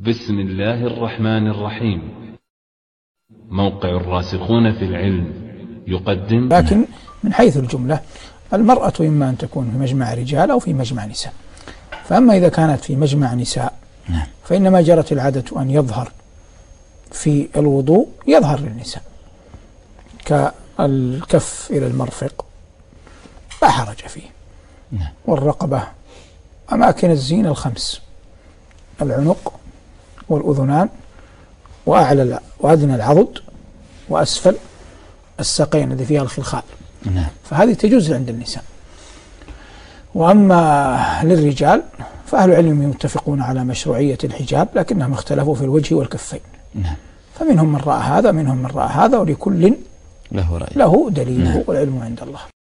بسم الله الرحمن الرحيم. موقع الراسخون في العلم يقدم. لكن من حيث الجملة المرأة إما أن تكون في مجمع رجال أو في مجمع نساء. فأما إذا كانت في مجمع نساء فإنما جرت العادة أن يظهر في الوضوء يظهر للنساء كالكف إلى المرفق لا حرج فيه، والرقبة، أماكن الزينة الخمس: العنق والأذنان وأعلى وأدنى العضد وأسفل الساقين الذي فيها الخلخال، فهذه تجوز عند النساء. وأما للرجال فأهل العلم يتفقون على مشروعية الحجاب، لكنهم اختلفوا في الوجه والكفين. فمنهم من رأى هذا، منهم من رأى هذا، ولكل له دليله والعلم عند الله.